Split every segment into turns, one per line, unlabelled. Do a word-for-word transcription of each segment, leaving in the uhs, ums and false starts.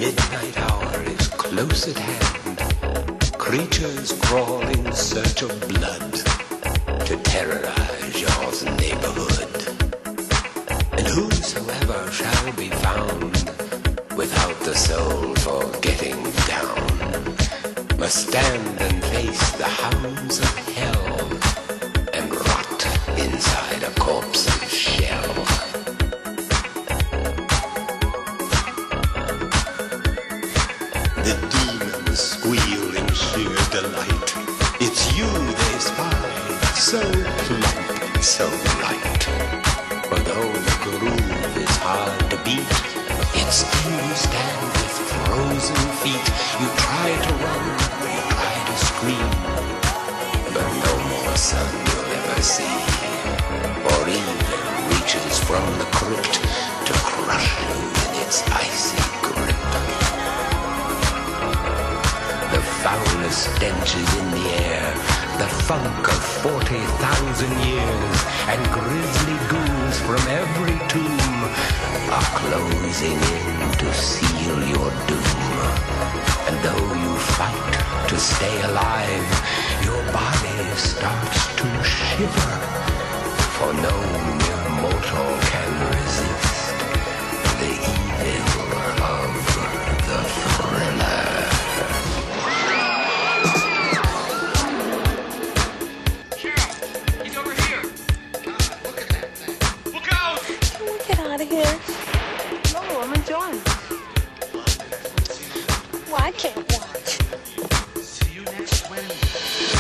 midnight hour is close at hand. Creatures crawl in search of blood to terrorize your neighborhood. And whosoever shall be found without the soul for getting down must stand and face the hounds of hell and rot inside a corpse's shell. The demons squeal in sheer delight. It's you they spy, so plump, so right. For though the groove is hard to beat, yet still you stand with frozen feet. You try to run, you try to scream, but no more sun you'll ever see. For evil reaches from the crypt to crush you in its icy grip. The foulest stench is in the air, the funk of forty thousand years, and grisly ghouls from every tomb are closing in to seal your doom. And though you fight to stay alive, your body starts to shiver, for no mere mortal can resist the evil of the thriller.
Out of here. No, I'm enjoying it. Well, I can't watch.
See you next Wednesday.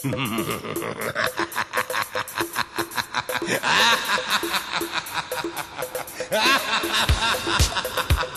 Ha ha ha ha!